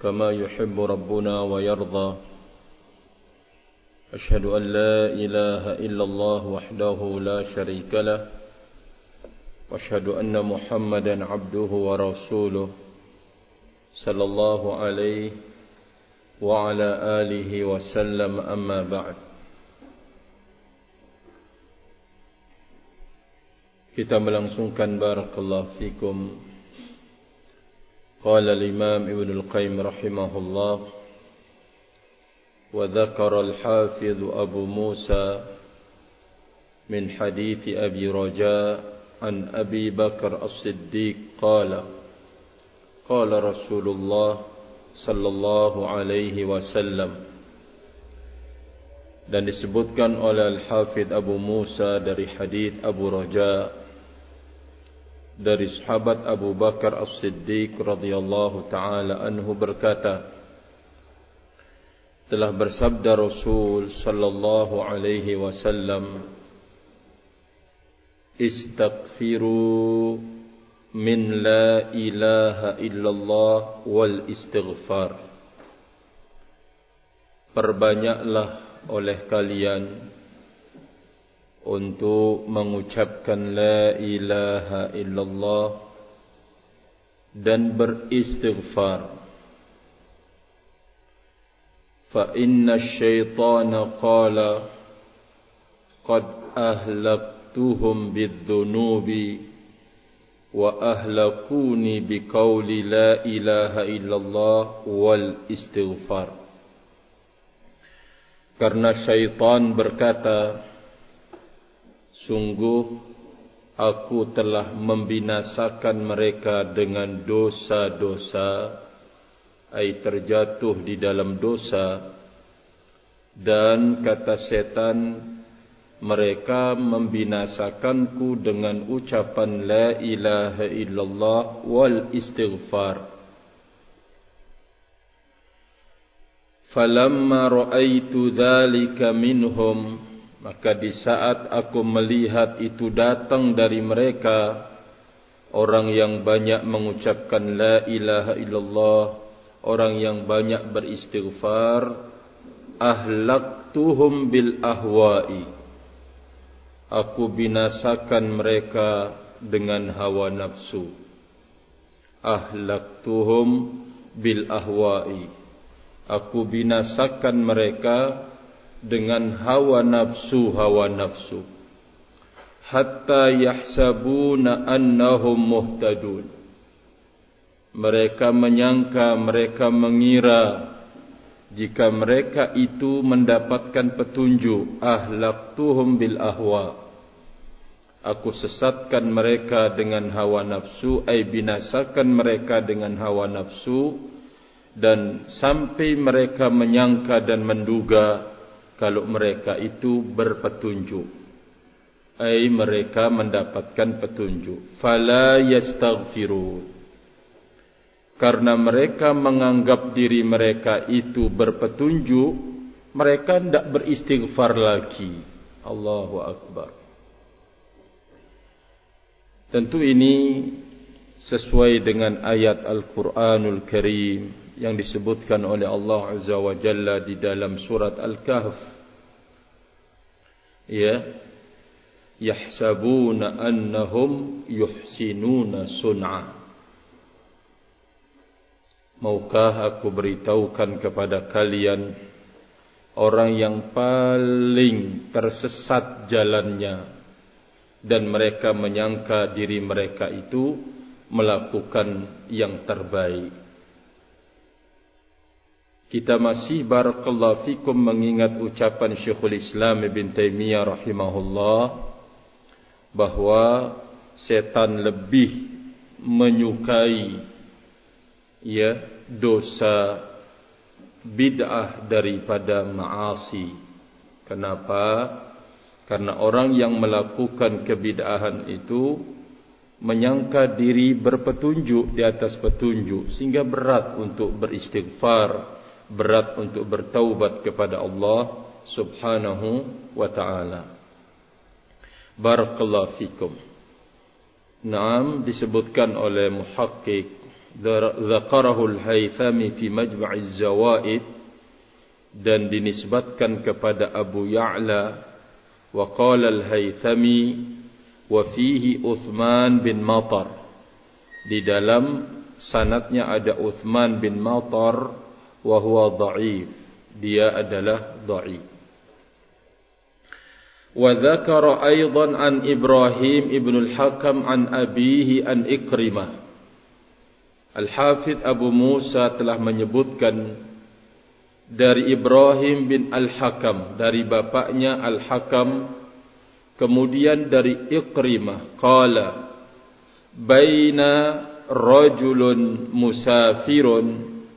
كما يحب ربنا ويرضى. أشهد أن لا إله إلا الله وحده لا شريك له، وأشهد أن محمدا عبده ورسوله صلى الله عليه وعلى آله وسلم. أما بعد. Kita melangsungkan barakallahu fikum qala al-imam Ibn al-Qayyim rahimahullah wa dzakara al-hafidh Abu Musa min hadits Abi Raja an Abi Bakar As-Siddiq qala qala Rasulullah sallallahu alaihi wasallam. Dan disebutkan oleh Al-Hafidh Abu Musa dari hadits Abu Raja dari sahabat Abu Bakar As-Siddiq radhiyallahu taala anhu berkata, telah bersabda Rasul sallallahu alaihi wasallam, istaghfiru min la ilaha illallah wal istighfar. Perbanyaklah oleh kalian untuk mengucapkan la ilaha illallah dan beristighfar. Fa inna asyaitana qala qad ahlaktuhum bidzunubi wa ahlakuni biqauli la ilaha illallah wal istighfar. Karena syaitan berkata, sungguh aku telah membinasakan mereka dengan dosa-dosa, ai terjatuh di dalam dosa, dan kata setan, mereka membinasakanku dengan ucapan la ilaha illallah wal istighfar. Falamma ra'aitu dzalika minhum, maka di saat aku melihat itu datang dari mereka, orang yang banyak mengucapkan la ilaha illallah, orang yang banyak beristighfar, ahlaktuhum bil ahwa'i, aku binasakan mereka dengan hawa nafsu. Ahlaktuhum bil ahwa'i, aku binasakan mereka dengan hawa nafsu, hatta yahsabuna annahum muhtadun. Mereka menyangka, mereka mengira jika mereka itu mendapatkan petunjuk. Ahlaktuhum bil ahwa, aku sesatkan mereka dengan hawa nafsu, ai binasakan mereka dengan hawa nafsu, dan sampai mereka menyangka dan menduga kalau mereka itu berpetunjuk, ai mereka mendapatkan petunjuk. Fala yastaghfirun, karena mereka menganggap diri mereka itu berpetunjuk, mereka tidak beristighfar lagi. Allahu Akbar. Tentu ini sesuai dengan ayat Al-Quranul Karim yang disebutkan oleh Allah Azza wa Jalla di dalam surat Al-Kahf. Ya, yahsabuna annahum yuhsinuna sun'a. Maukah aku beritahukan kepada kalian orang yang paling tersesat jalannya, dan mereka menyangka diri mereka itu melakukan yang terbaik. Kita masih barakallahu fikum mengingat ucapan Syekhul Islam Ibn Taimiyah rahimahullah, bahwa setan lebih menyukai dosa bid'ah daripada ma'asi. Kenapa? Karena orang yang melakukan kebid'ahan itu menyangka diri berpetunjuk di atas petunjuk, sehingga berat untuk beristighfar, berat untuk bertaubat kepada Allah Subhanahu wa ta'ala. Barakallahu fikum. Naam, disebutkan oleh muhakkik dzakarahu al-Haythami fi Majma'iz Zawaid, dan dinisbatkan kepada Abu Ya'la. Wa qala al-Haythami wa fihi Uthman bin Matar, di dalam sanadnya ada Uthman bin Matar, wa huwa dha'if, dia adalah dha'if. Wa dzakara aidan an Ibrahim ibn al-Hakam an abihi an Ikrimah. Al-Hafidh Abu Musa telah menyebutkan dari Ibrahim bin Al-Hakam, dari bapaknya Al-Hakam, kemudian dari Ikrimah, qala baina rajulun musafirun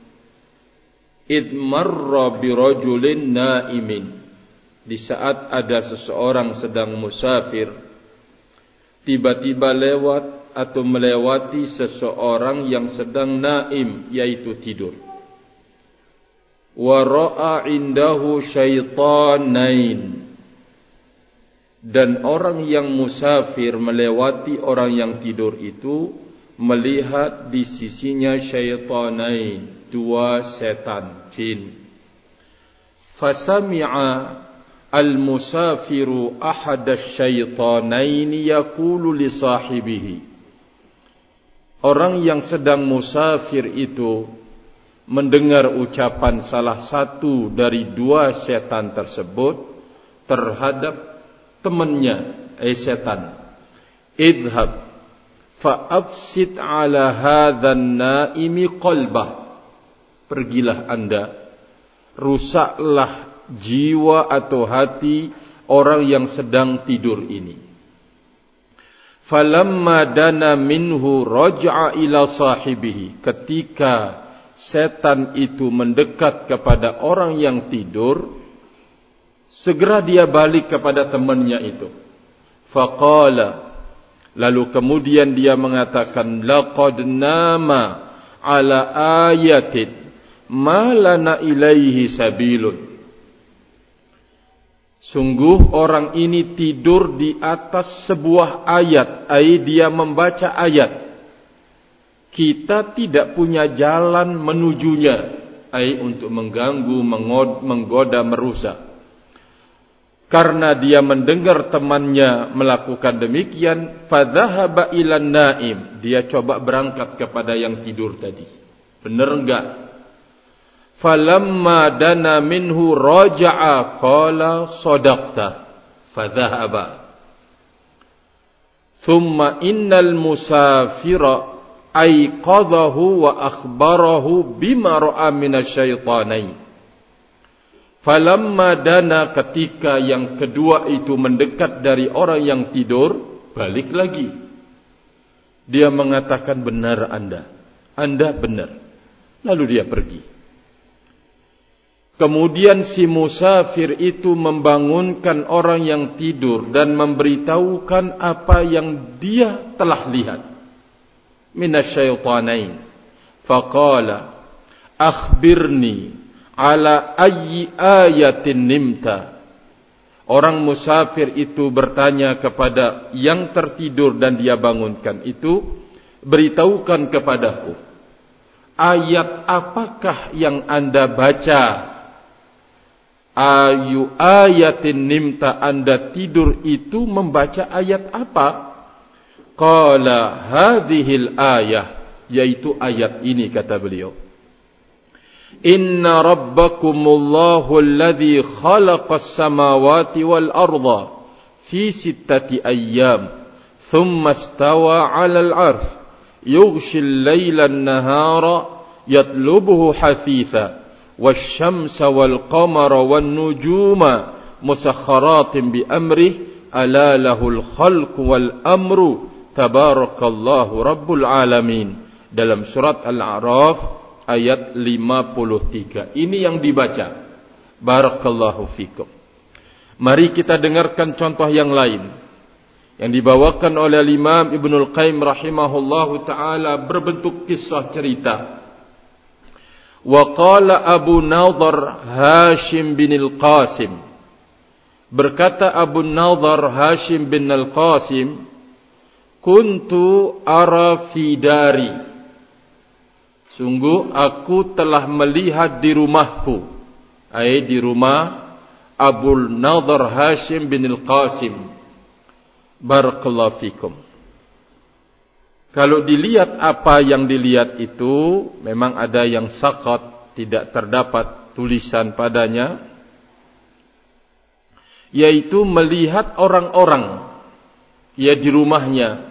id marra bi rajulin naimin. Di saat ada seseorang sedang musafir, tiba-tiba lewat atau melewati seseorang yang sedang naim, yaitu tidur. Wa ra'a indahu syaitanain, dan orang yang musafir melewati orang yang tidur itu melihat di sisinya syaitanain, dua setan jin. Fasami'a al-musafiru ahad asy-syaitanain yaqulu li sahibihi. Orang yang sedang musafir itu mendengar ucapan salah satu dari dua setan tersebut terhadap temannya, setan. Idhab fa'afsid ala hadhan naimi qalbah. Pergilah anda, rusaklah jiwa atau hati orang yang sedang tidur ini. Falamma dana minhu raja'a ila sahibihi. Ketika setan itu mendekat kepada orang yang tidur, segera dia balik kepada temannya itu. Faqala, lalu kemudian dia mengatakan, laqad nama ala ayatin ma lana ilaihi sabilun. Sungguh orang ini tidur di atas sebuah ayat, dia membaca ayat. Kita tidak punya jalan menujunya, untuk mengganggu, menggoda, merusak. Karena dia mendengar temannya melakukan demikian, fadzahaba ilan naim, dia coba berangkat kepada yang tidur tadi. Benar enggak? Falamma dana minhu raja'a qala sadaqta fadzahaba. Thumma innal musafira aiqadhahu wa akhbarahu bima ra'a minasyaitanain. Falamma dana, ketika yang kedua itu mendekat dari orang yang tidur, balik lagi. Dia mengatakan, benar Anda benar. Lalu dia pergi. Kemudian si musafir itu membangunkan orang yang tidur dan memberitahukan apa yang dia telah lihat minasyaitanain. Faqala akhbirni ala ayyi ayatin nimta. Orang musafir itu bertanya kepada yang tertidur dan dia bangunkan itu, beritahukan kepadaku, ayat apakah yang Anda baca? Ayu ayatin nimta, Anda tidur itu membaca ayat apa? Qala hadhil ayah, yaitu ayat ini, kata beliau. Inna rabbakumullahu alladhi khalaqas samawati wal arda fi sittati ayyam thumma istawa 'alal 'arsh yughshil layla an-nahara yatlubuhu hasitha wasyamsa wal qamara wan nujuma musakhkharatin bi amrihi ala lahul khalqu wal amru tabarakallahu rabbul alamin. Dalam surat Al-A'raf ayat 53. Ini yang dibaca. Barakallahu fikum. Mari kita dengarkan contoh yang lain yang dibawakan oleh Imam Ibnul Qayyim rahimahullahu taala berbentuk kisah cerita. Wa qala Abu Nadhr Hashim bin Al-Qasim. Berkata Abu Nadhr Hashim bin Al-Qasim, kuntu ara fi dari. Sungguh aku telah melihat di rumahku, di rumah Abul Nadhr Hashim bin Al-Qasim. Barakallahu fikum. Kalau dilihat apa yang dilihat itu, memang ada yang saqat, tidak terdapat tulisan padanya, yaitu melihat orang-orang di rumahnya.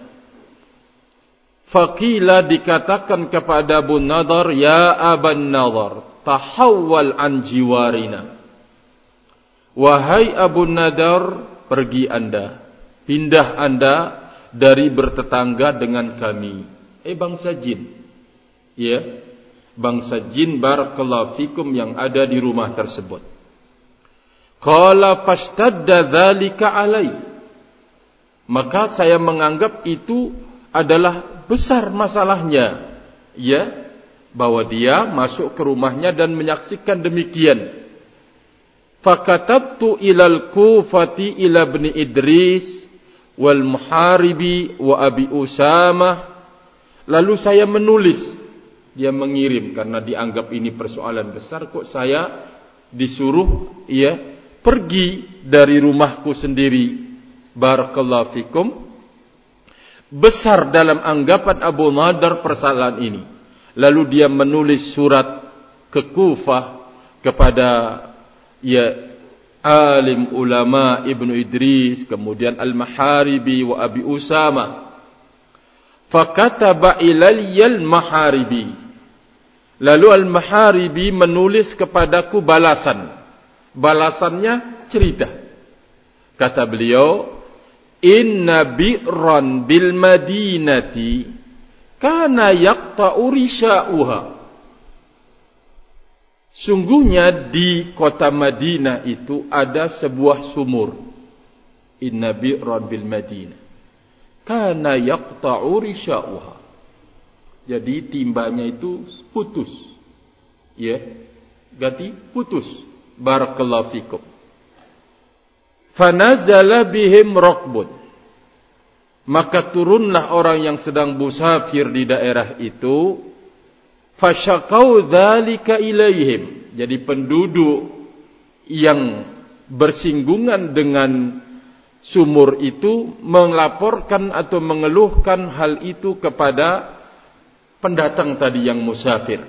Faqila, dikatakan kepada Abu Nadhr, ya Aban Nadhr, tahawwal an jiwarina. Wahai Abu Nadhr, pergi anda, pindah anda dari bertetangga dengan kami. Bangsa jin. Bangsa jin, barakallahu fikum, yang ada di rumah tersebut. Qala fashtadda dzalika alai. Maka saya menganggap itu adalah besar masalahnya, bahwa dia masuk ke rumahnya dan menyaksikan demikian. Fakatabtu ilal Kufati ila ibn Idris wal Muharibi wa Abi Usamah. Lalu saya menulis, dia mengirim karena dianggap ini persoalan besar, kok saya disuruh pergi dari rumahku sendiri. Barakallahu fikum. Besar dalam anggapan Abu Nadhr persoalan ini. Lalu dia menulis surat ke Kufah kepada alim ulama Ibnu Idris, kemudian Al-Maharibi wa Abi Usama. Fakataba ilayya Al-Maharibi. Lalu Al-Maharibi menulis kepadaku balasan. Balasannya cerita. Kata beliau, inna bi'ran bil madinati kana yaqta'u risha'uha. Sungguhnya di kota Madinah itu ada sebuah sumur. Inna bi'ran bil madinah kana yaqta'u risha'uha. Jadi timbanya itu putus. Ganti putus. Barakallahu fikum. Fanazala bihim raqbun. Maka turunlah orang yang sedang musafir di daerah itu. Fasyaqau dzalika ilaihim. Jadi penduduk yang bersinggungan dengan sumur itu melaporkan atau mengeluhkan hal itu kepada pendatang tadi yang musafir.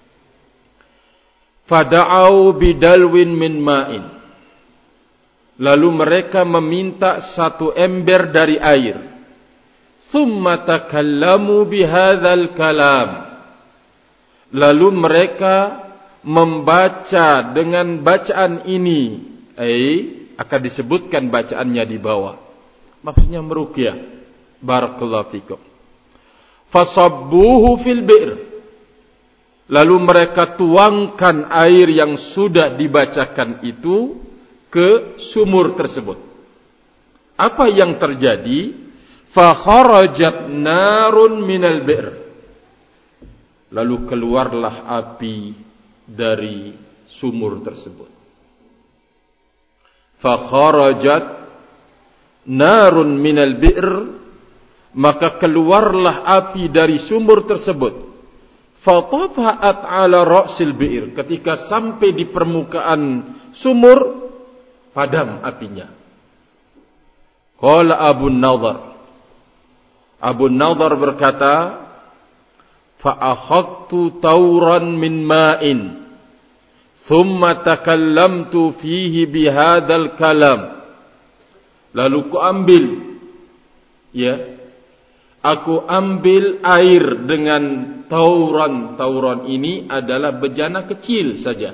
Fada'au bidalwin min ma'in. Lalu mereka meminta satu ember dari air. Thumma takallamu bihadzal kalam. Lalu mereka membaca dengan bacaan ini. Akan disebutkan bacaannya di bawah. Maksudnya meruqyah. Barakallahu fikum. Fasabbuhu fil bi'r. Lalu mereka tuangkan air yang sudah dibacakan itu ke sumur tersebut. Apa yang terjadi? Fa kharajat narun minal bi'r. Lalu keluarlah api dari sumur tersebut. Fa kharajat narun minal bi'r, maka keluarlah api dari sumur tersebut. Fa tafa'at ala ra'sil bi'r. Ketika sampai di permukaan sumur, padam apinya. Qala Abu Nadhr. Abu Nadhr berkata, fa akhadtu tawran min ma'in, thumma takallamtu fihi bihadzal kalam. Lalu aku ambil air dengan tauran. Tauran ini adalah bejana kecil saja.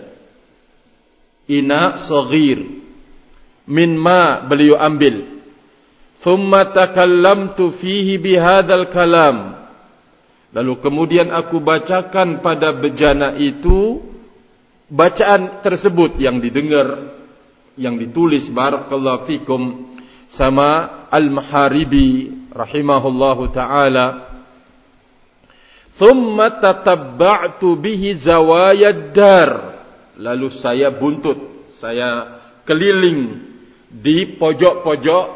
Ina saghir. Min ma beliau ambil. Thumma takallamtu fihi bihadzal kalam. Lalu kemudian aku bacakan pada bejana itu bacaan tersebut yang didengar, yang ditulis barakallahu fikum sama Al-Maharibi rahimahullahu ta'ala. Thumma tatabba'tu bihi zawayad dar. Lalu saya buntut, saya keliling di pojok-pojok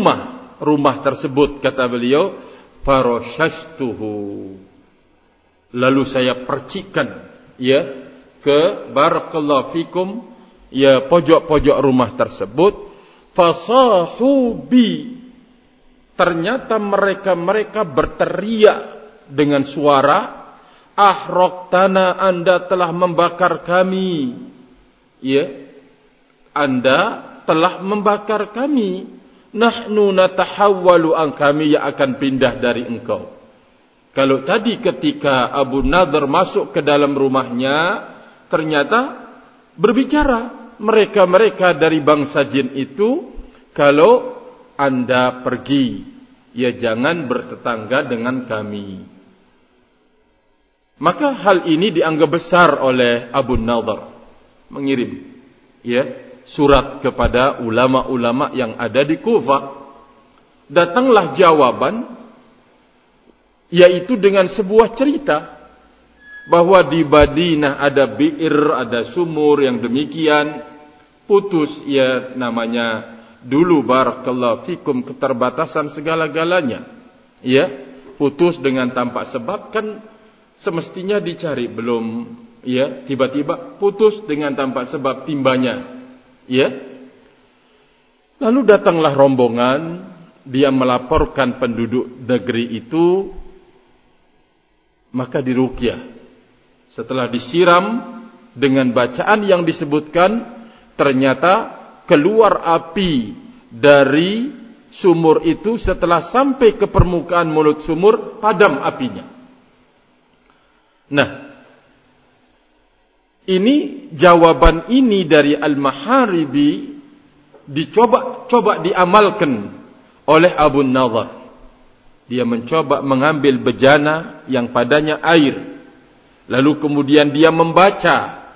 rumah tersebut, kata beliau, farashashtuhu. Lalu saya percikan ya ke barakallahu fikum ya pojok-pojok rumah tersebut. Fasahu bi, ternyata mereka berteriak dengan suara, ahraqtana, Anda telah membakar kami. Ya, Anda telah membakar kami. Nahnu natahawwalu an, kami yang akan pindah dari engkau. Kalau tadi ketika Abu Nadhr masuk ke dalam rumahnya, ternyata berbicara mereka-mereka dari bangsa jin itu, kalau Anda pergi, ya jangan bertetangga dengan kami. Maka hal ini dianggap besar oleh Abu Nadhr, mengirim ya surat kepada ulama-ulama yang ada di Kufah. Datanglah jawaban, yaitu dengan sebuah cerita bahwa di Madinah ada bi'ir, ada sumur yang demikian, putus ya namanya dulu barakallahu fikum keterbatasan segala-galanya. Ya, putus dengan tanpa sebab, kan semestinya dicari, belum ya tiba-tiba putus dengan tanpa sebab timbanya. Ya. Lalu datanglah rombongan, dia melaporkan penduduk negeri itu, maka diruqyah. Setelah disiram dengan bacaan yang disebutkan, ternyata keluar api dari sumur itu. Setelah sampai ke permukaan mulut sumur, padam apinya. Nah, ini jawaban ini dari Al-Maharibi dicoba diamalkan oleh Abu Nadhr. Dia mencoba mengambil bejana yang padanya air, lalu kemudian dia membaca,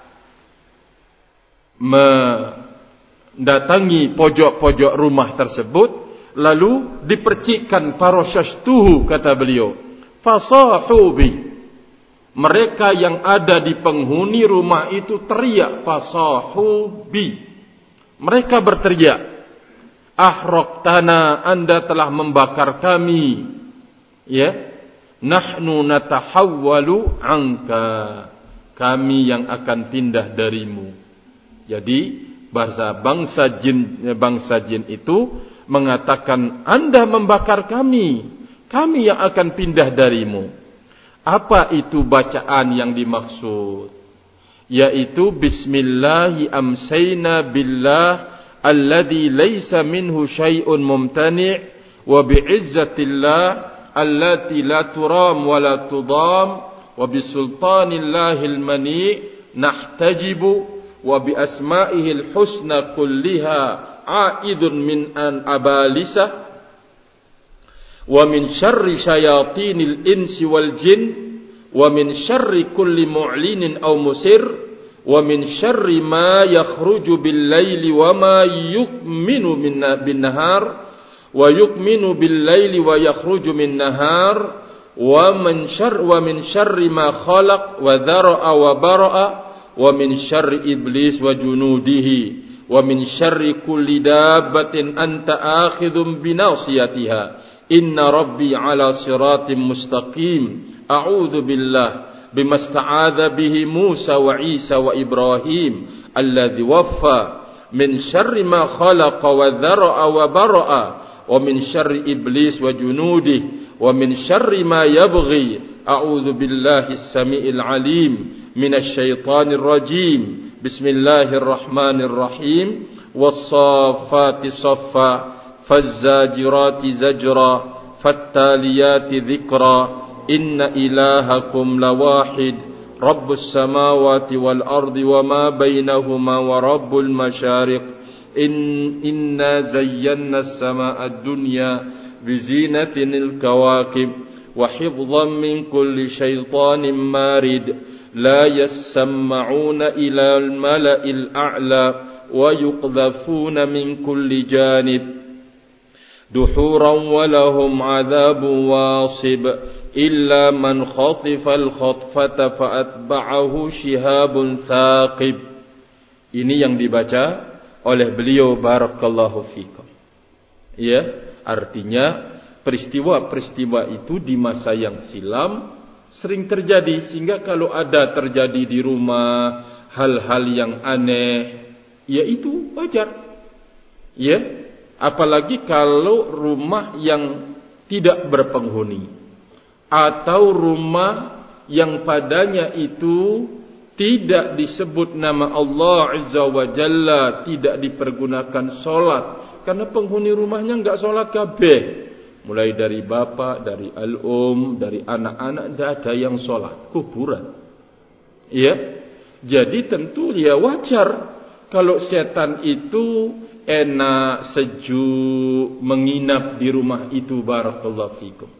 mendatangi pojok-pojok rumah tersebut, lalu dipercikkan farashastuhu, kata beliau, fasahu bi. Mereka yang ada di penghuni rumah itu teriak, fasahu bi. Mereka berteriak, ahraqtana, Anda telah membakar kami. Ya, nahnu natahawwalu anka, kami yang akan pindah darimu. Jadi bangsa jin itu mengatakan, Anda membakar kami, kami yang akan pindah darimu. Apa itu bacaan yang dimaksud? Yaitu bismillahi amsayna billah alladhi laysa minhu syai'un mumtani' wa bi'izzatillah allati la turam wa la tudam wa bisultanillahil mani' nahtajibu wa bi asma'ihil husna kulliha a'idun min an abalisah wa min syarri syayatinil insi wal jin wa min syarri kulli mu'linin aw musir wa min syarri ma yakhruju bil laili wa ma yu'minu bin nahar wa yu'minu bil laili wa yakhruju min nahar wa min syarri ma khalaq wa dhara'a wa bara'a wa min syarri iblis wa junudihi wa min syarri kulli dabbatin anta akhidhum binasiyatiha inna rabbi ala siratim mustaqim a'udzu billah bimasta'adha bihi Musa wa Isa wa Ibrahim alladhi waffa min syarri ma khalaqa wa dhara'a wa bara'a wa min syarri iblis wa junudihi wa min syarri ma yabghi a'udzu billahi as-sami'il 'alim minasy syaithanir rajim bismillahir rahmanir rahim was-saffati saffa fazzajirati zajra fattaliyati dhikra inna ilahakum lawahid rabbus samawati wal ardi wa ma bainahuma wa rabbul masyariq inna zayyana as-samaa'a ad-dunya bizinatil kawakib wa hifdhan min kulli syaitanin marid la yasma'una ila al-mala'il a'la wa yuqdhafuna min kulli janib duhuran wa lahum 'adzabun wasib illa man khatifal khatfata fa'atba'ahu shihabun thaqib. Ini yang dibaca oleh beliau barakallahu fikum. Ya, artinya peristiwa-peristiwa itu di masa yang silam sering terjadi, sehingga kalau ada terjadi di rumah hal-hal yang aneh, ya itu wajar. Ya, apalagi kalau rumah yang tidak berpenghuni atau rumah yang padanya itu tidak disebut nama Allah Azza wa Jalla, tidak dipergunakan solat, karena penghuni rumahnya enggak solat kabeh. Mulai dari bapak, dari dari anak-anak, tidak ada yang solat, kuburan. Ya, jadi tentu ya wajar kalau setan itu enak, sejuk, menginap di rumah itu. Barakallahu fikum.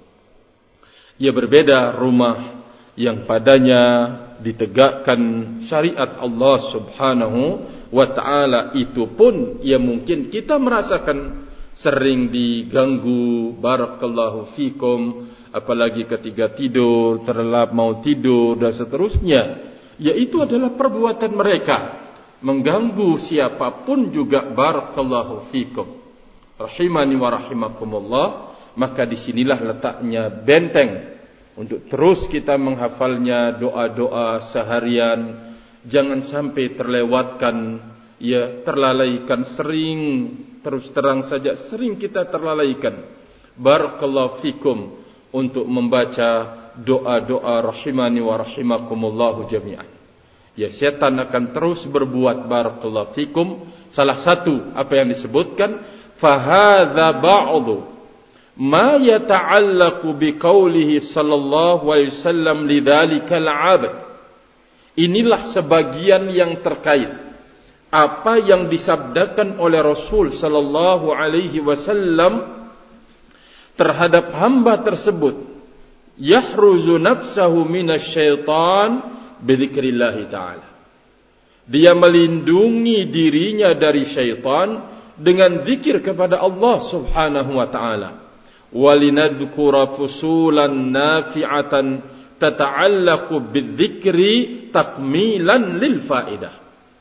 Ya, berbeda rumah yang padanya ditegakkan syariat Allah Subhanahu wa ta'ala, itu pun ya mungkin kita merasakan sering diganggu. Barakallahu fikum. Apalagi ketika tidur, terlelap mau tidur dan seterusnya. Ya, itu adalah perbuatan mereka, mengganggu siapapun juga. Barakallahu fikum. Rahimani wa rahimakumullah. Maka disinilah letaknya benteng untuk terus kita menghafalnya, doa-doa seharian. Jangan sampai terlewatkan, ya terlalaikan. Sering, terus terang saja, sering kita terlalaikan. Barakallahu fikum, untuk membaca doa-doa rahimani wa rahimakumullahu jami'an. Ya, setan akan terus berbuat. Barakallahu fikum. Salah satu apa yang disebutkan, fahadha ba'du ma yata'allaqu biqaulihi sallallahu alaihi wasallam lidzalikal 'abd. Inilah sebagian yang terkait apa yang disabdakan oleh Rasul sallallahu alaihi wasallam terhadap hamba tersebut, yahruzu nafsahu minasyaitan bidzikrillah ta'ala. Dia melindungi dirinya dari syaitan dengan zikir kepada Allah Subhanahu wa ta'ala. Walinadhkura fusulan nafi'atan tata'allaqu bidzikri takmilan lil faidah.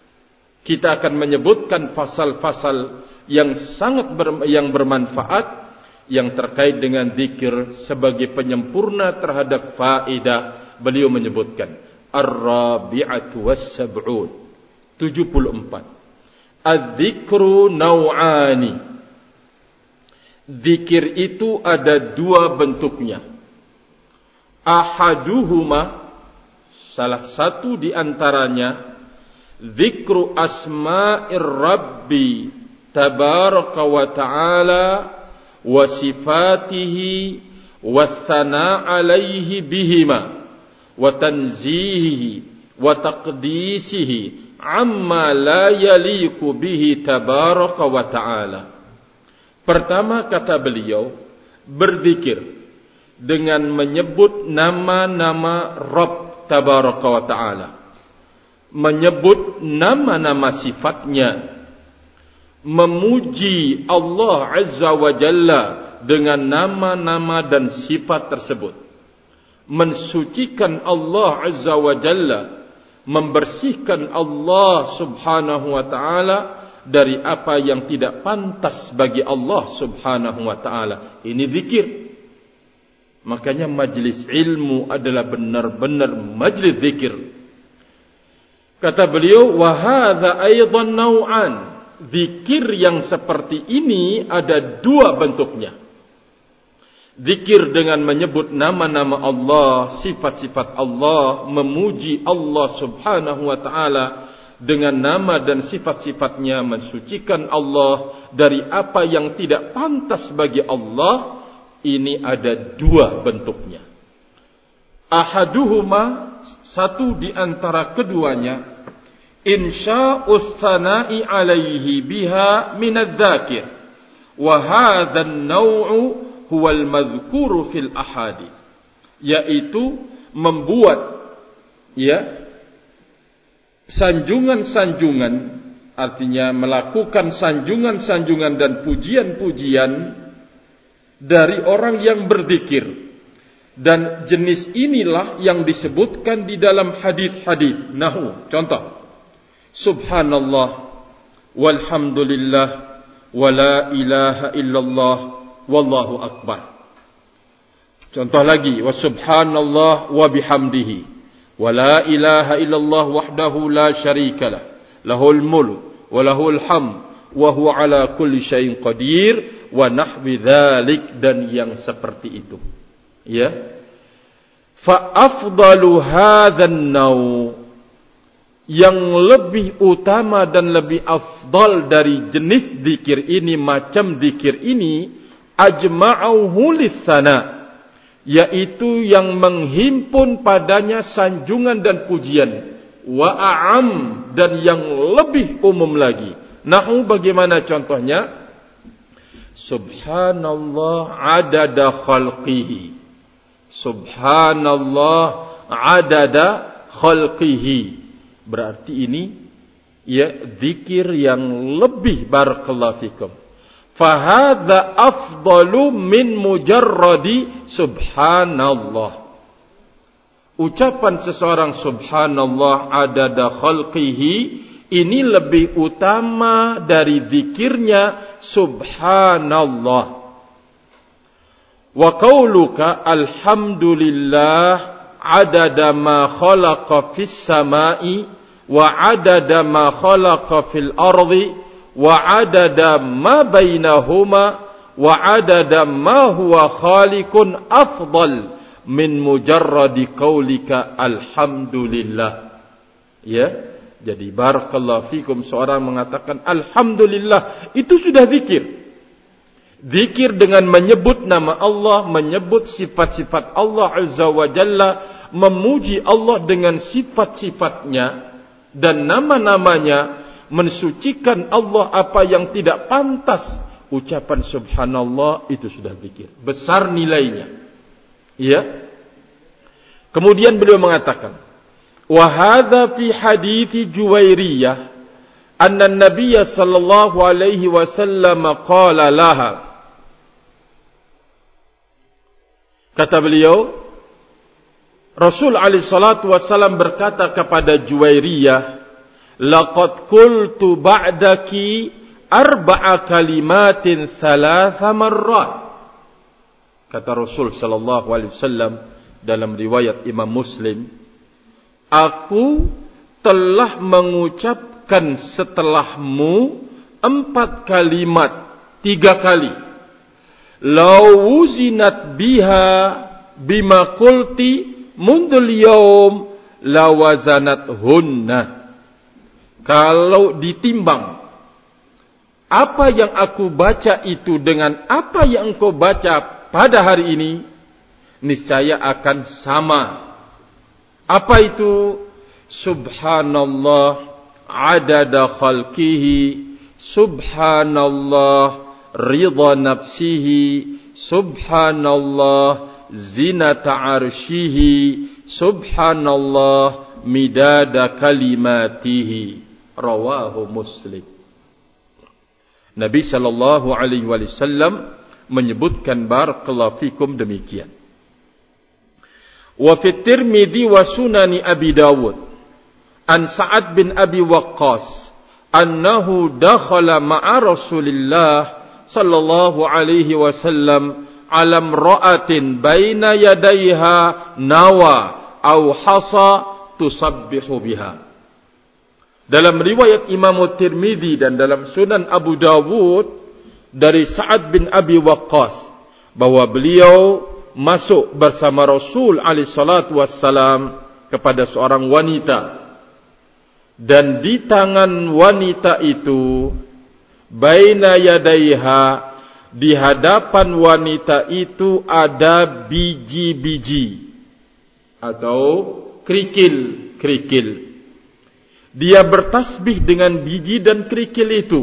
Kita akan menyebutkan pasal-pasal yang sangat yang bermanfaat yang terkait dengan zikir sebagai penyempurna terhadap faedah. Beliau menyebutkan ar-rabi'atu was-sab'un, 74. Az-zikru naw'ani. Zikir itu ada dua bentuknya. Ahaduhuma, salah satu di antaranya, zikru asma'ir rabbi tabaraka wa ta'ala wa sifatihi wa thana' alaihi bihima wa tanzihihi wa taqdisihi amma la yaliku bihi tabaraka wa ta'ala. Pertama, kata beliau, berzikir dengan menyebut nama-nama Rabb tabaraka wa ta'ala, menyebut nama-nama sifatnya, memuji Allah Azza wa Jalla dengan nama-nama dan sifat tersebut, mensucikan Allah Azza wa Jalla, membersihkan Allah Subhanahu wa ta'ala dari apa yang tidak pantas bagi Allah Subhanahu wa ta'ala. Ini zikir. Makanya majlis ilmu adalah benar-benar majlis zikir. Kata beliau, wa hadza aidan naw'an. Zikir yang seperti ini ada dua bentuknya. Zikir dengan menyebut nama-nama Allah, sifat-sifat Allah, memuji Allah Subhanahu wa ta'ala dengan nama dan sifat-sifatnya, mensucikan Allah dari apa yang tidak pantas bagi Allah. Ini ada dua bentuknya. Ahaduhuma, satu di antara keduanya, insya'us sana'i alaihi biha minadz-dzakir, wa hadza an-naw'u huwa al-madhkuru fil ahadits, yaitu membuat sanjungan-sanjungan, artinya melakukan sanjungan-sanjungan dan pujian-pujian dari orang yang berzikir. Dan jenis inilah yang disebutkan di dalam hadis-hadis. Nahu, contoh, subhanallah walhamdulillah wa la ilaha illallah wallahu akbar. Contoh lagi, wa subhanallah wa bihamdihi, wa la ilaha illallah wahdahu la syarikalah, lahul mulk wa lahul hamd wa huwa ala kulli syai'in qadir, wa nahwi dzalik, dan yang seperti itu. Ya. Fa afdalu hadzal naw, yang lebih utama dan lebih afdal dari jenis zikir ini, macam zikir ini, ajma'uhu lis-sana, yaitu yang menghimpun padanya sanjungan dan pujian, wa a'am, dan yang lebih umum lagi. Nahu, bagaimana contohnya? Subhanallah adada khalqihi, subhanallah adada khalqihi. Berarti ini ya zikir yang lebih, barakallahu fikum. Fahadha afdalu min mujarradi subhanallah. Ucapan seseorang subhanallah adada khalqihi ini lebih utama dari zikirnya subhanallah. Wa qauluka alhamdulillah adada ma khalaqa fis samai wa adada ma khalaqa fil ardi wa adada ma bainahuma wa adada ma huwa khaliqun afdal min mujarradi qaulika alhamdulillah. Ya, jadi barakallahu fikum, seorang mengatakan alhamdulillah, itu sudah zikir. Zikir dengan menyebut nama Allah, menyebut sifat-sifat Allah Azza wa Jalla, memuji Allah dengan sifat-sifatnya dan nama-namanya, mensucikan Allah apa yang tidak pantas. Ucapan subhanallah itu sudah zikir, besar nilainya. Ya. Kemudian beliau mengatakan, wa hadza fi hadits Juwairiyah anna an-nabiy sallallahu alaihi wasallam qala laha. Kata beliau, Rasul alaihi salatu wasallam berkata kepada Juwairiyah, laqad qultu ba'daki arba'a kalimatin thalatha marrat. Kata Rasul sallallahu alaihi wasallam dalam riwayat Imam Muslim, aku telah mengucapkan setelahmu 4 kalimat 3 kali. Law wuzinat biha bima qulti mundul yawm lawazanat hunna. Kalau ditimbang apa yang aku baca itu dengan apa yang engkau baca pada hari ini, niscaya akan sama. Apa itu? Subhanallah adada khalqihi, subhanallah ridha nafsihi, subhanallah zinata arshihi, subhanallah midada kalimatihi. Rawahu Muslim. Nabi sallallahu alaihi wasallam menyebutkan barakallahu fikum demikian. Wa fi Tirmidzi wa Sunani Abi Dawud an Sa'ad bin Abi Waqqas annahu dakhala ma'a Rasulillah sallallahu alaihi wasallam ala imra'atin baina yadayha nawa aw hasa tusabbihu biha. Dalam riwayat Imam Tirmidzi dan dalam Sunan Abu Dawud dari Sa'ad bin Abi Waqqas bahwa beliau masuk bersama Rasul alaihi salatu wassalam kepada seorang wanita, dan di tangan wanita itu baina yadaiha, di hadapan wanita itu ada biji-biji atau kerikil-kerikil. Dia bertasbih dengan biji dan kerikil itu.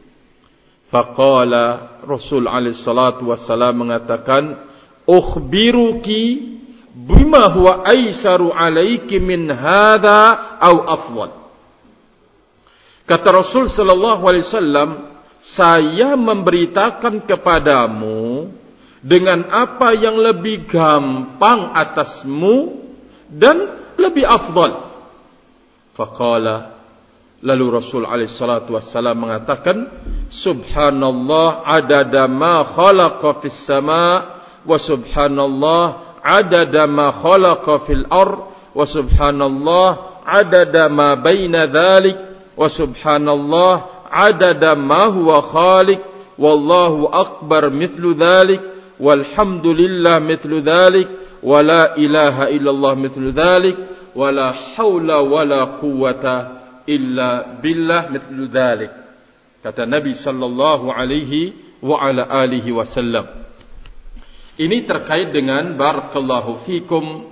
Faqala, Rasul alaihi salatu wassalam mengatakan, ukhbiruki bima huwa aisaru alaiki min hadha au afdal. Kata Rasul sallallahu alaihi wasallam, saya memberitakan kepadamu dengan apa yang lebih gampang atasmu dan lebih afdal. Faqala, lalu Rasul alaihi salatu wassalam mengatakan, subhanallah adada ma khalaqa fis sama' wa subhanallah adada ma khalaqa fil ard wa subhanallah adada ma baina dhalik wa subhanallah adada ma huwa khaliq wallahu akbar mithlu dhalik walhamdulillah mithlu dhalik wa la ilaha illallah mithlu dhalik wa la hawla wa la quwwata illa billah mithlu dhalik. Kata Nabi sallallahu alaihi wa ala alihi wasallam. Ini terkait dengan barakallahu fikum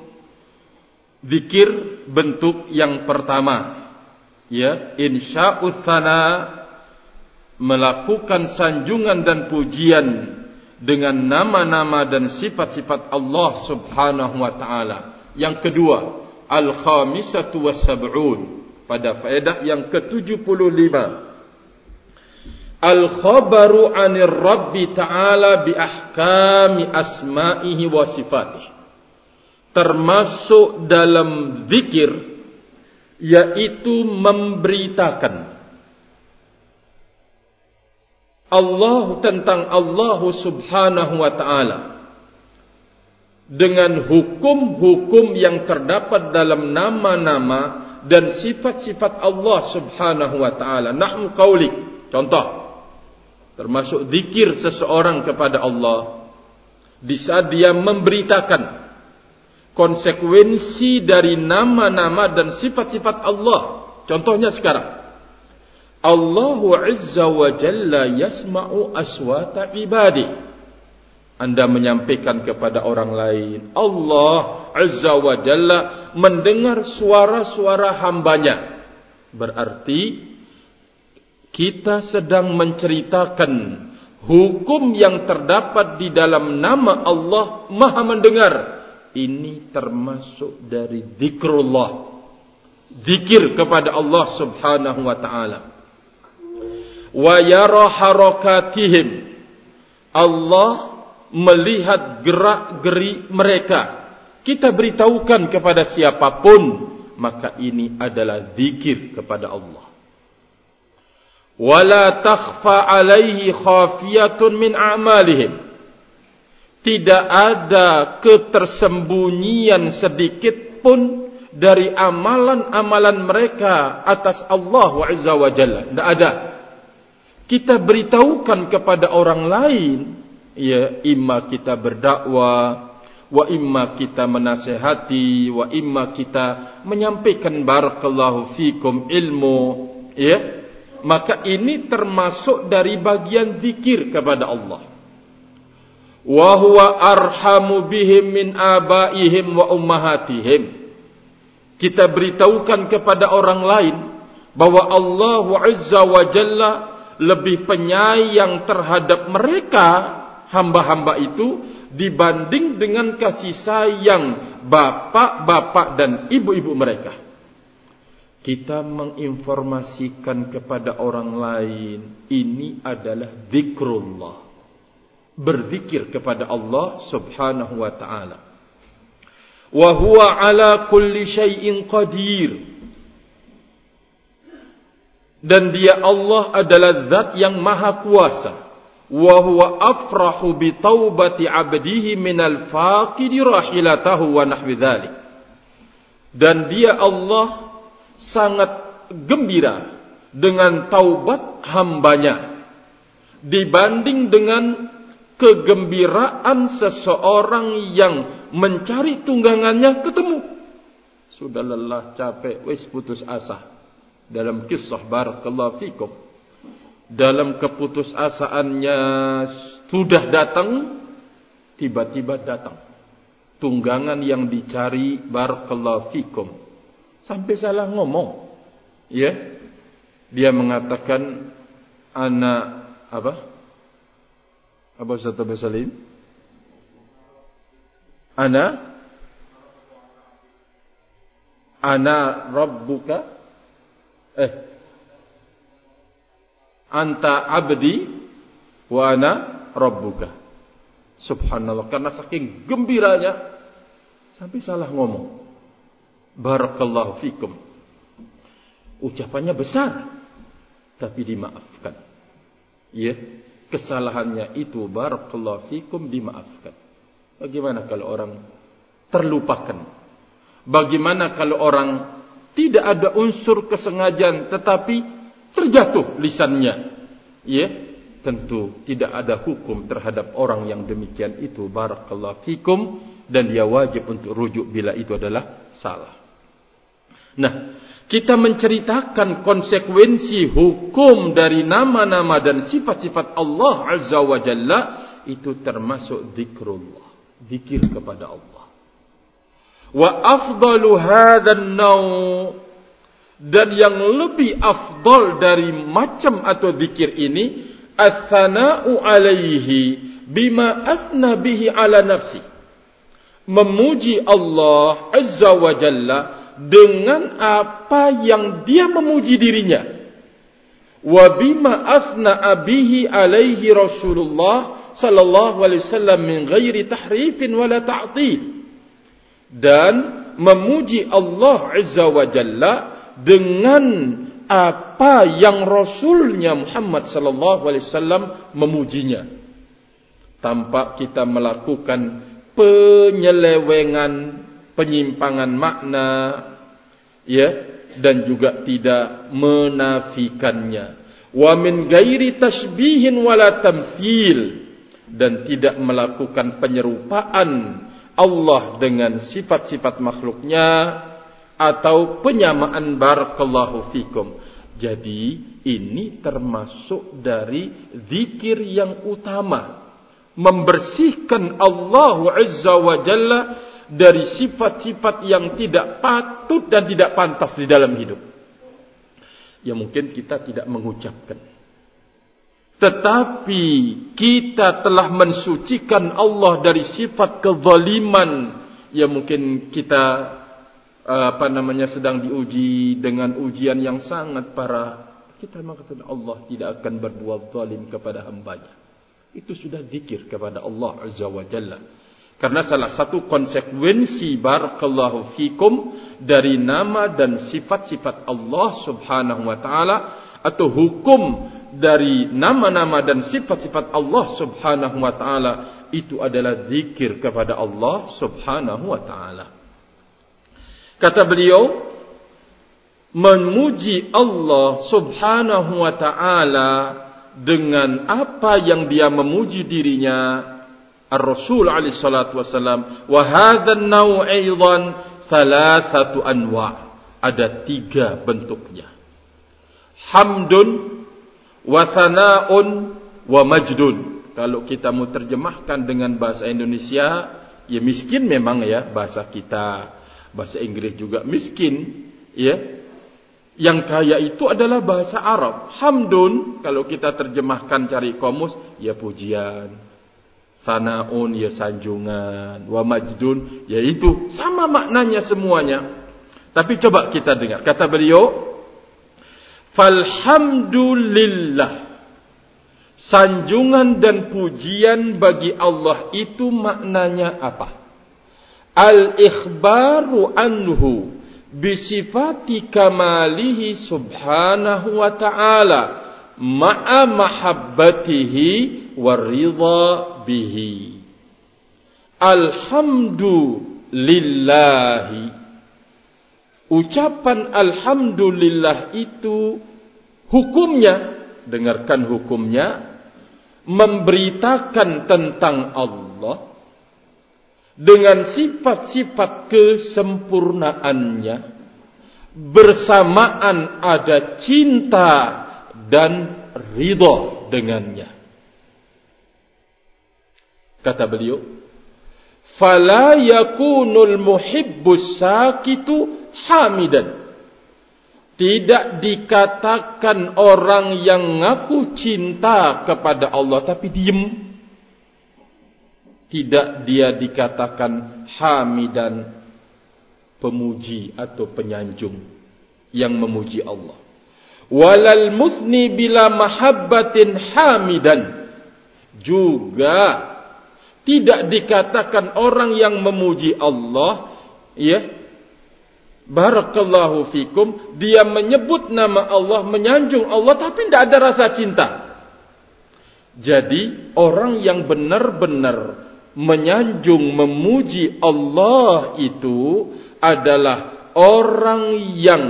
zikir bentuk yang pertama, ya, insya'us sana, melakukan sanjungan dan pujian dengan nama-nama dan sifat-sifat Allah Subhanahu wa taala. Yang kedua, al-khamisatu was-sab'un, pada faedah yang ke-75. Al-khabaru 'anir Rabbi ta'ala bi ahkami asma'ihi wa sifatih. Termasuk dalam zikir, yaitu memberitakan Allah tentang Allah Subhanahu wa ta'ala dengan hukum-hukum yang terdapat dalam nama-nama dan sifat-sifat Allah Subhanahu wa ta'ala. Nahmu qaulik, contoh, termasuk zikir seseorang kepada Allah di saat dia memberitakan konsekuensi dari nama-nama dan sifat-sifat Allah. Contohnya sekarang, Allahu Azza wa Jalla yasma'u aswata ibadih. Anda menyampaikan kepada orang lain, Allah Azza wa Jalla mendengar suara-suara hambanya. Berarti kita sedang menceritakan hukum yang terdapat di dalam nama Allah Maha mendengar. Ini termasuk dari zikrullah, zikir kepada Allah Subhanahu wa ta'ala. Wa yara harakatihim, Allah melihat gerak-geri mereka. Kita beritahukan kepada siapapun, maka ini adalah zikir kepada Allah. Wala takhfa alaihi khafiyatun min a'malihim. Tidak ada ketersembunyian sedikit pun dari amalan-amalan mereka atas Allah Azza wa Jalla. Tidak ada. Kita beritahukan kepada orang lain, ya, imma kita berdakwah, wa imma kita menasihati, wa imma kita menyampaikan barakallahu fikum ilmu, ya. Maka ini termasuk dari bagian zikir kepada Allah. Wa huwa arhamu bihim min abaihim wa ummahatihim. Kita beritahukan kepada orang lain bahwa Allah Azza wa Jalla lebih penyayang terhadap mereka, hamba-hamba itu, dibanding dengan kasih sayang bapak-bapak dan ibu-ibu mereka. Kita menginformasikan kepada orang lain, ini adalah zikrullah, berzikir kepada Allah Subhanahu wa ta'ala. Wa huwa ala kulli syai'in qadir. Dan dia Allah adalah zat yang maha kuasa. Wa huwa afrahu bi taubati abdihi minal faqidi rahilatahu wa nahwi dhalik. Dan dia Allah sangat gembira dengan taubat hambanya dibanding dengan kegembiraan seseorang yang mencari tunggangannya ketemu. Sudah lelah, capek, wis putus asa. Dalam kisah barakallahu fikum, dalam keputusasaannya sudah datang, tiba-tiba datang tunggangan yang dicari barakallahu fikum. Sampai salah ngomong, ya. Dia mengatakan, ana apa Ustaz Abu Salim? Ana rabbuka, anta abdi wa ana rabbuka. Subhanallah, karena saking gembiranya sampai salah ngomong. Barakallahu fikum. Ucapannya besar, tapi dimaafkan. Ya, kesalahannya itu barakallahu fikum dimaafkan. Bagaimana kalau orang terlupakan? Bagaimana kalau orang tidak ada unsur kesengajaan tetapi terjatuh lisannya? Ya, tentu tidak ada hukum terhadap orang yang demikian itu. Barakallahu fikum. Dan dia wajib untuk rujuk bila itu adalah salah. Nah, kita menceritakan konsekuensi hukum dari nama-nama dan sifat-sifat Allah Azza wa Jalla, itu termasuk zikrullah, zikir kepada Allah. Wa afdalu hadzal naw', dan yang lebih afdal dari macam atau zikir ini, as-sana'u alaihi bima asna bihi ala nafsi, memuji Allah Azza wa Jalla dengan apa yang dia memuji dirinya. Wa bima asna bihi alaihi Rasulullah sallallahu alaihi wasallam min ghairi tahrifin wala ta'til, dan memuji Allah Azza wa Jalla dengan apa yang Rasulnya Muhammad sallallahu alaihi wasallam memujinya, tanpa kita melakukan penyelewengan, penyimpangan makna, ya, dan juga tidak menafikannya. Wa min ghairi tashbihin wala tamthil, dan tidak melakukan penyerupaan Allah dengan sifat-sifat makhluknya atau penyamaan. Barakallahu fikum. Jadi ini termasuk dari zikir yang utama, membersihkan Allah Azza wa Jalla dari sifat-sifat yang tidak patut dan tidak pantas di dalam hidup. Ya mungkin kita tidak mengucapkan, tetapi kita telah mensucikan Allah dari sifat kezaliman. Ya mungkin kita sedang diuji dengan ujian yang sangat parah. Kita mengatakan Allah tidak akan berbuat zalim kepada hambanya. Itu sudah zikir kepada Allah Azza wa Jalla. Karena salah satu konsekuensi barakallahu fikum dari nama dan sifat-sifat Allah Subhanahu wa taala, atau hukum dari nama-nama dan sifat-sifat Allah Subhanahu wa taala, itu adalah zikir kepada Allah Subhanahu wa taala. Kata beliau, memuji Allah Subhanahu wa taala dengan apa yang dia memuji dirinya. Ar-Rasul alaihi salatu wasalam, wa hadzal naw' aidan thalathatu anwa', ada 3 bentuknya. Hamdun wa sana'un wa majdun. Kalau kita mau terjemahkan dengan bahasa Indonesia, ya miskin memang ya bahasa kita. Bahasa Inggris juga miskin, ya. Yang kaya itu adalah bahasa Arab. Hamdun, kalau kita terjemahkan cari kamus, ya pujian. Sana'un, ya sanjungan. Wa majdun, ya itu. Sama maknanya semuanya. Tapi coba kita dengar. Kata beliau, falhamdulillah, sanjungan dan pujian bagi Allah itu maknanya apa? Al-ikhbaru anhu bisifati kamalihi subhanahu wa ta'ala ma'a mahabbatihi waridha bihi. Alhamdulillahi, ucapan alhamdulillah itu hukumnya, dengarkan hukumnya, memberitakan tentang Allah dengan sifat-sifat kesempurnaannya, bersamaan ada cinta dan ridha dengannya. Kata beliau, fala yakunul muhibbus sakitu hamidan, tidak dikatakan orang yang ngaku cinta kepada Allah tapi diem. Tidak dia dikatakan hamidan, pemuji atau penyanjung yang memuji Allah. Walal musni bila mahabbatin hamidan, juga tidak dikatakan orang yang memuji Allah, ya, barakallahu fikum, dia menyebut nama Allah, menyanjung Allah tapi tidak ada rasa cinta. Jadi orang yang benar-benar menyanjung, memuji Allah itu adalah orang yang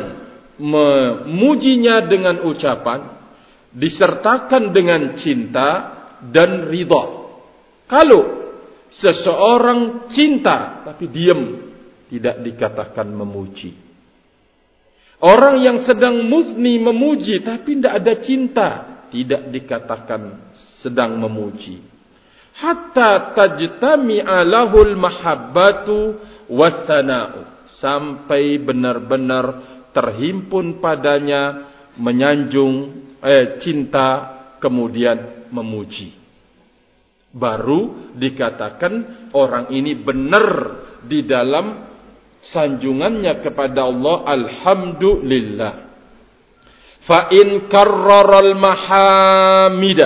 memujinya dengan ucapan, disertakan dengan cinta dan ridha. Kalau seseorang cinta tapi diam, tidak dikatakan memuji. Orang yang sedang muzni memuji tapi tidak ada cinta, tidak dikatakan sedang memuji. Hatta tajtami'a lahul mahabbatu wassana'u, sampai benar-benar terhimpun padanya menyanjung, cinta, kemudian memuji. Baru dikatakan orang ini benar di dalam sanjungannya kepada Allah. Alhamdulillah. Fa in karraral mahamida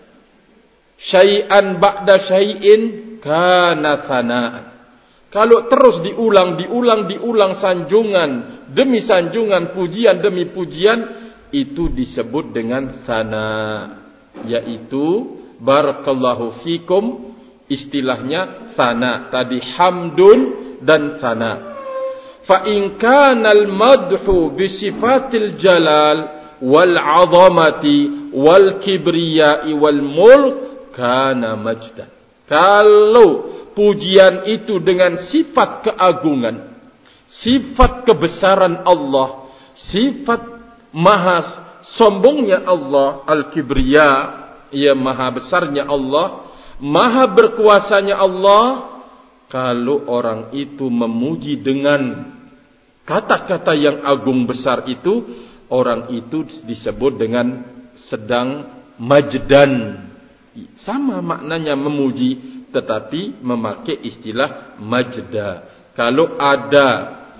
syai'an ba'da syai'in kana thana'an. Kalau terus diulang sanjungan demi sanjungan, pujian demi pujian, itu disebut dengan sana, yaitu barakallahu fikum, istilahnya sana. Tadi hamdun dan sana. Fa in kana al-madhu bi sifatil jalal wal 'azamati wal kibriyai wal mulk kana majdan. Kalau pujian itu dengan sifat keagungan, sifat kebesaran Allah, sifat maha sombongnya Allah, al-kibriya, ia maha besarnya Allah, maha berkuasanya Allah. Kalau orang itu memuji dengan kata-kata yang agung besar itu, orang itu disebut dengan sedang majdan. Sama maknanya memuji, tetapi memakai istilah majda. Kalau ada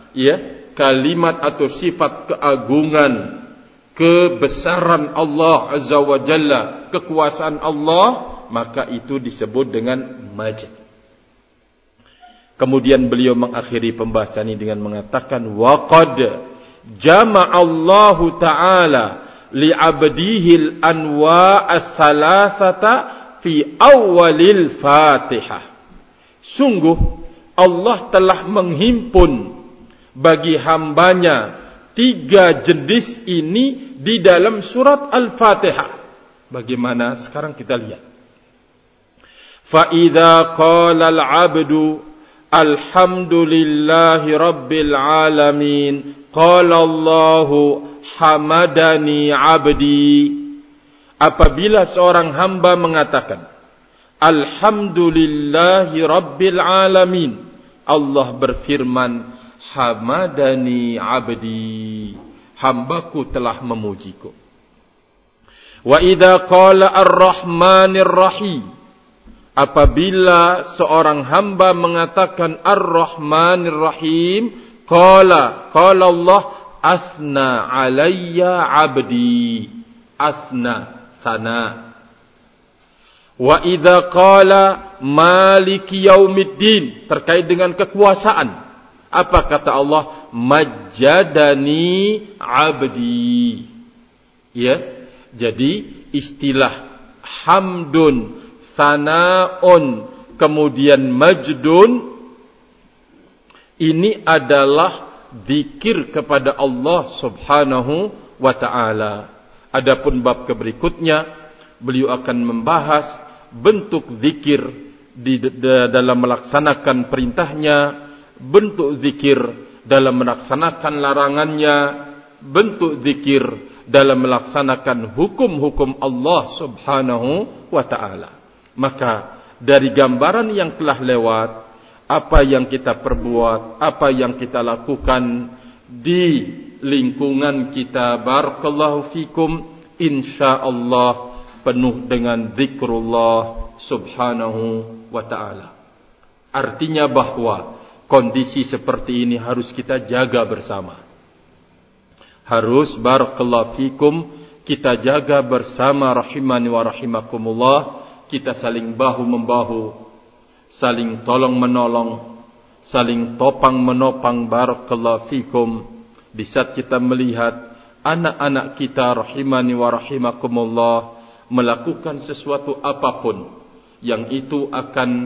kalimat atau sifat keagungan, kebesaran Allah Azza wa Jalla, kekuasaan Allah, maka itu disebut dengan majd. Kemudian beliau mengakhiri pembahasan ini dengan mengatakan, waqad jama'allahu ta'ala li'abdihil anwa'as salasata fi awalil Fatihah. Sungguh Allah telah menghimpun bagi hambanya 3 jenis ini di dalam surat Al-Fatihah. Bagaimana sekarang kita lihat. Fa idza qala al-'abdu alhamdulillahi rabbil alamin, qala Allahu hamadani 'abdi. Apabila seorang hamba mengatakan alhamdulillahi rabbil alamin, Allah berfirman, hamadani 'abdi, hambaku telah memujiku. Wa idza qala ar-rahmanir rahim, apabila seorang hamba mengatakan ar-rahmanir rahim, qala Allah asna alayya 'abdi, asna sana. Wa idza qala maliki yaumiddin, terkait dengan kekuasaan, apa kata Allah? Majjadani 'abdi. Ya, jadi istilah hamdun, sana'un, kemudian majdun, ini adalah zikir kepada Allah Subhanahu wa ta'ala. Adapun bab berikutnya, beliau akan membahas bentuk zikir dalam melaksanakan perintahnya, bentuk zikir dalam melaksanakan larangannya, bentuk zikir dalam melaksanakan hukum-hukum Allah Subhanahu wa ta'ala. Maka dari gambaran yang telah lewat, apa yang kita perbuat, apa yang kita lakukan di lingkungan kita, barakallahu fikum, insyaallah penuh dengan zikrullah Subhanahu wa ta'ala. Artinya bahwa kondisi seperti ini harus kita jaga bersama. Harus, barakallahu fikum, kita jaga bersama, rahimani wa rahimakumullah. Kita saling bahu-membahu, saling tolong-menolong, saling topang-menopang, barakallahu fikum. Di saat kita melihat anak-anak kita, rahimani wa rahimakumullah, melakukan sesuatu apapun yang itu akan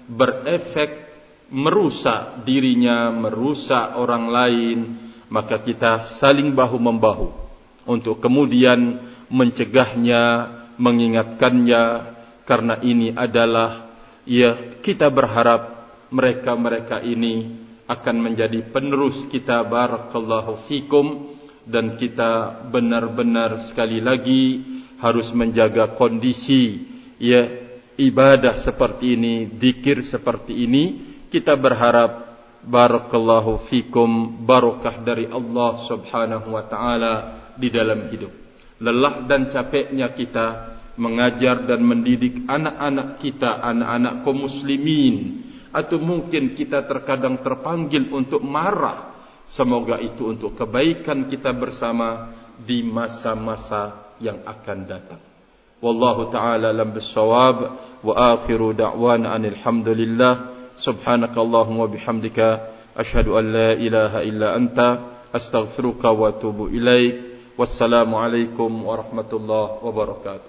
berefek merusak dirinya, merusak orang lain, maka kita saling bahu-membahu untuk kemudian mencegahnya, mengingatkannya, karena ini adalah, ya, kita berharap mereka-mereka ini akan menjadi penerus kita. Barakallahu fikum. Dan kita benar-benar sekali lagi harus menjaga kondisi, ya, ibadah seperti ini, zikir seperti ini. Kita berharap barakallahu fikum barakah dari Allah Subhanahu wa taala di dalam hidup. Lelah dan capeknya kita mengajar dan mendidik anak-anak kita, anak-anak kaum muslimin, atau mungkin kita terkadang terpanggil untuk marah. Semoga itu untuk kebaikan kita bersama di masa-masa yang akan datang. Wallahu ta'ala alam bis-shawab. Wa akhiru da'wana alhamdulillah. Subhanakallahumma bihamdika asyhadu an la ilaha illa anta astaghfiruka wa atubu ilaik. Wassalamu alaikum warahmatullahi wabarakatuh.